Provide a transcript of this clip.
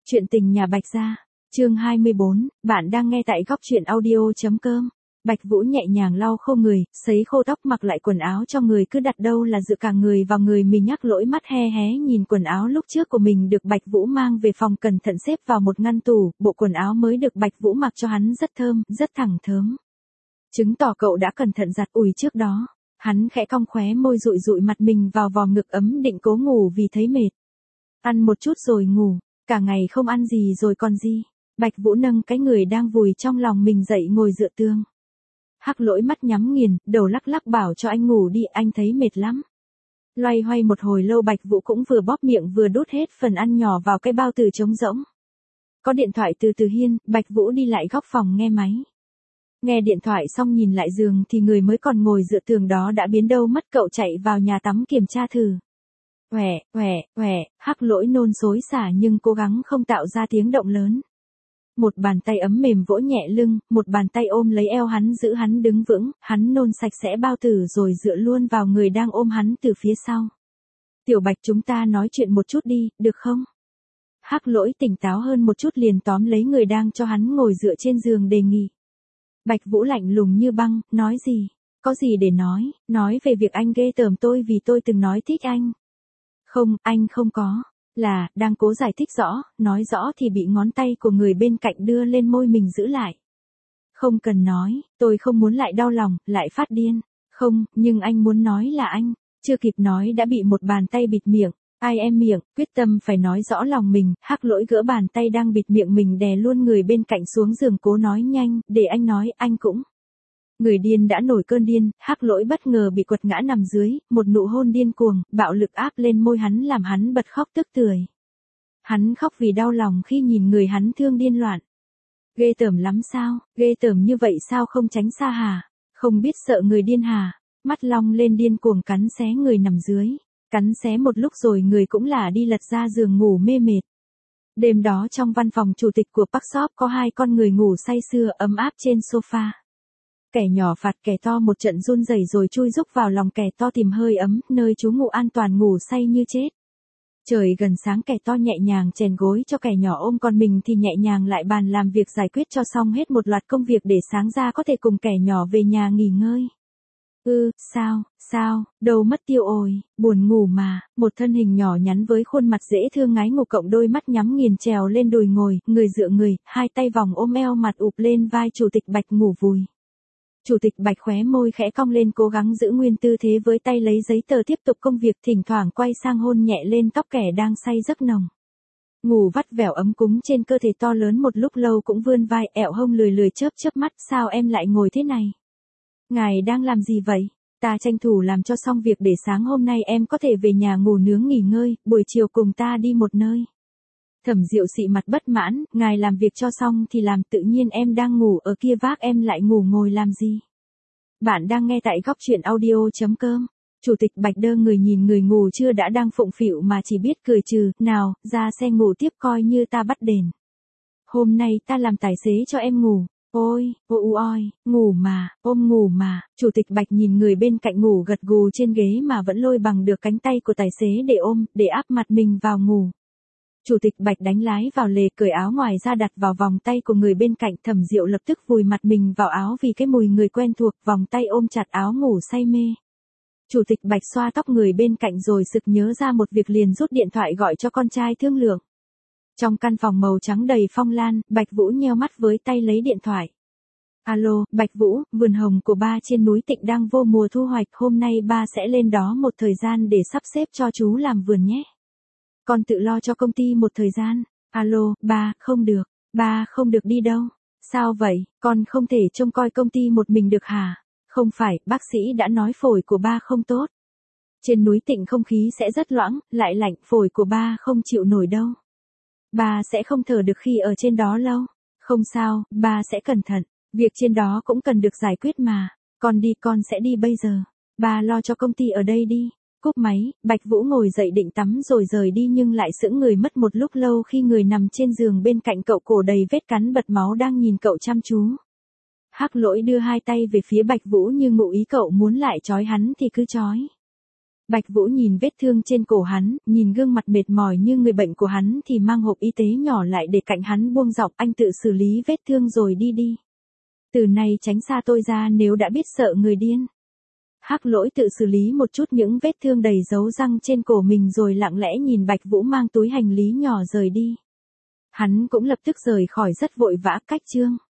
Chuyện tình nhà Bạch Gia, chương 24, bạn đang nghe tại góc truyện audio.com. Bạch Vũ nhẹ nhàng lau khô người, sấy khô tóc, mặc lại quần áo cho người, cứ đặt đâu là dựa cả người vào người mình, nhắc lỗi mắt he hé nhìn quần áo lúc trước của mình được Bạch Vũ mang về phòng cẩn thận xếp vào một ngăn tủ, bộ quần áo mới được Bạch Vũ mặc cho hắn rất thơm, rất thẳng thớm. Chứng tỏ cậu đã cẩn thận giặt ủi trước đó. Hắn khẽ cong khóe môi, dụi dụi mặt mình vào vò ngực ấm, định cố ngủ vì thấy mệt. Ăn một chút rồi ngủ, cả ngày không ăn gì rồi còn gì. Bạch Vũ nâng cái người đang vùi trong lòng mình dậy, ngồi dựa tường. Hắc Lỗi mắt nhắm nghiền, đầu lắc lắc bảo cho anh ngủ đi, anh thấy mệt lắm. Loay hoay một hồi lâu, Bạch Vũ cũng vừa bóp miệng vừa đút hết phần ăn nhỏ vào cái bao tử trống rỗng. Có điện thoại từ Từ Hiên, Bạch Vũ đi lại góc phòng nghe máy. Nghe điện thoại xong nhìn lại giường thì người mới còn ngồi dựa tường đó đã biến đâu mất, cậu chạy vào nhà tắm kiểm tra thử. Hắc Lỗi nôn xối xả nhưng cố gắng không tạo ra tiếng động lớn. Một bàn tay ấm mềm vỗ nhẹ lưng, một bàn tay ôm lấy eo hắn, giữ hắn đứng vững, hắn nôn sạch sẽ bao tử rồi dựa luôn vào người đang ôm hắn từ phía sau. Tiểu Bạch, chúng ta nói chuyện một chút đi, được không? Hắc Lỗi tỉnh táo hơn một chút liền tóm lấy người đang cho hắn ngồi dựa trên giường đề nghị. Bạch Vũ lạnh lùng như băng, nói gì? Có gì để nói về việc anh ghê tởm tôi vì tôi từng nói thích anh. Không, anh không có. Đang cố giải thích rõ, nói rõ thì bị ngón tay của người bên cạnh đưa lên môi mình giữ lại. Không cần nói, tôi không muốn lại đau lòng, lại phát điên. Không, nhưng anh muốn nói là anh. Chưa kịp nói đã bị một bàn tay bịt miệng. Ai em miệng, quyết tâm phải nói rõ lòng mình. Hắc Lỗi gỡ bàn tay đang bịt miệng mình, đè luôn người bên cạnh xuống giường, cố nói nhanh, để anh nói, anh cũng. Người điên đã nổi cơn điên, Hắc Lỗi bất ngờ bị quật ngã nằm dưới, một nụ hôn điên cuồng, bạo lực áp lên môi hắn làm hắn bật khóc tức tưởi. Hắn khóc vì đau lòng khi nhìn người hắn thương điên loạn. Ghê tởm lắm sao, ghê tởm như vậy sao không tránh xa hả? Không biết sợ người điên hả? Mắt long lên điên cuồng cắn xé người nằm dưới. Cắn xé một lúc rồi người cũng là đi lật ra giường ngủ mê mệt. Đêm đó trong văn phòng chủ tịch của Park Shop có hai con người ngủ say sưa ấm áp trên sofa. Kẻ nhỏ phạt kẻ to một trận run rẩy rồi chui rúc vào lòng kẻ to tìm hơi ấm, nơi trú ngụ an toàn, ngủ say như chết. Trời gần sáng, kẻ to nhẹ nhàng chèn gối cho kẻ nhỏ ôm, còn mình thì nhẹ nhàng lại bàn làm việc giải quyết cho xong hết một loạt công việc để sáng ra có thể cùng kẻ nhỏ về nhà nghỉ ngơi. Sao, đâu mất tiêu ồi, buồn ngủ mà, một thân hình nhỏ nhắn với khuôn mặt dễ thương ngái ngủ, cộng đôi mắt nhắm nghiền trèo lên đùi ngồi, người dựa người, hai tay vòng ôm eo, mặt ụp lên vai Chủ tịch Bạch ngủ vùi. Chủ tịch Bạch khóe môi khẽ cong lên, cố gắng giữ nguyên tư thế với tay lấy giấy tờ tiếp tục công việc, thỉnh thoảng quay sang hôn nhẹ lên tóc kẻ đang say giấc nồng. Ngủ vắt vẻo ấm cúng trên cơ thể to lớn, một lúc lâu cũng vươn vai ẹo hông lười lười chớp mắt, sao em lại ngồi thế này? Ngài đang làm gì vậy? Ta tranh thủ làm cho xong việc để sáng hôm nay em có thể về nhà ngủ nướng nghỉ ngơi, buổi chiều cùng ta đi một nơi. Thẩm Diệu xị mặt bất mãn, ngài làm việc cho xong thì làm, tự nhiên em đang ngủ ở kia vác em lại ngủ ngồi làm gì? Bạn đang nghe tại góc truyện audio.com. Chủ tịch Bạch đơ người nhìn người ngủ chưa đã đang phụng phịu mà chỉ biết cười trừ, nào, ra xe ngủ tiếp coi như ta bắt đền. Hôm nay ta làm tài xế cho em ngủ. Ôi, ngủ mà, Chủ tịch Bạch nhìn người bên cạnh ngủ gật gù trên ghế mà vẫn lôi bằng được cánh tay của tài xế để ôm, để áp mặt mình vào ngủ. Chủ tịch Bạch đánh lái vào lề, cởi áo ngoài ra đặt vào vòng tay của người bên cạnh, Thẩm Diệu lập tức vùi mặt mình vào áo vì cái mùi người quen thuộc, vòng tay ôm chặt áo ngủ say mê. Chủ tịch Bạch xoa tóc người bên cạnh rồi sực nhớ ra một việc, liền rút điện thoại gọi cho con trai thương lượng. Trong căn phòng màu trắng đầy phong lan, Bạch Vũ nheo mắt với tay lấy điện thoại. Alo, Bạch Vũ, vườn hồng của ba trên núi Tịnh đang vô mùa thu hoạch, hôm nay ba sẽ lên đó một thời gian để sắp xếp cho chú làm vườn nhé. Con tự lo cho công ty một thời gian. Alo, ba không được đi đâu. Sao vậy, con không thể trông coi công ty một mình được hả? Không phải, bác sĩ đã nói phổi của ba không tốt. Trên núi Tịnh không khí sẽ rất loãng, lại lạnh, phổi của ba không chịu nổi đâu. Ba sẽ không thở được khi ở trên đó lâu. Không sao, ba sẽ cẩn thận. Việc trên đó cũng cần được giải quyết mà. Con đi, con sẽ đi bây giờ. Ba lo cho công ty ở đây đi. Cúp máy, Bạch Vũ ngồi dậy định tắm rồi rời đi, nhưng lại sững người mất một lúc lâu khi người nằm trên giường bên cạnh cậu, cổ đầy vết cắn bật máu, đang nhìn cậu chăm chú. Hắc Lỗi đưa hai tay về phía Bạch Vũ như ngụ ý cậu muốn lại trói hắn thì cứ trói. Bạch Vũ nhìn vết thương trên cổ hắn, nhìn gương mặt mệt mỏi như người bệnh của hắn thì mang hộp y tế nhỏ lại để cạnh hắn buông giọng, anh tự xử lý vết thương rồi đi đi. Từ này tránh xa tôi ra, nếu đã biết sợ người điên. Hắc Lỗi tự xử lý một chút những vết thương đầy dấu răng trên cổ mình rồi lặng lẽ nhìn Bạch Vũ mang túi hành lý nhỏ rời đi. Hắn cũng lập tức rời khỏi rất vội vã. Cách chương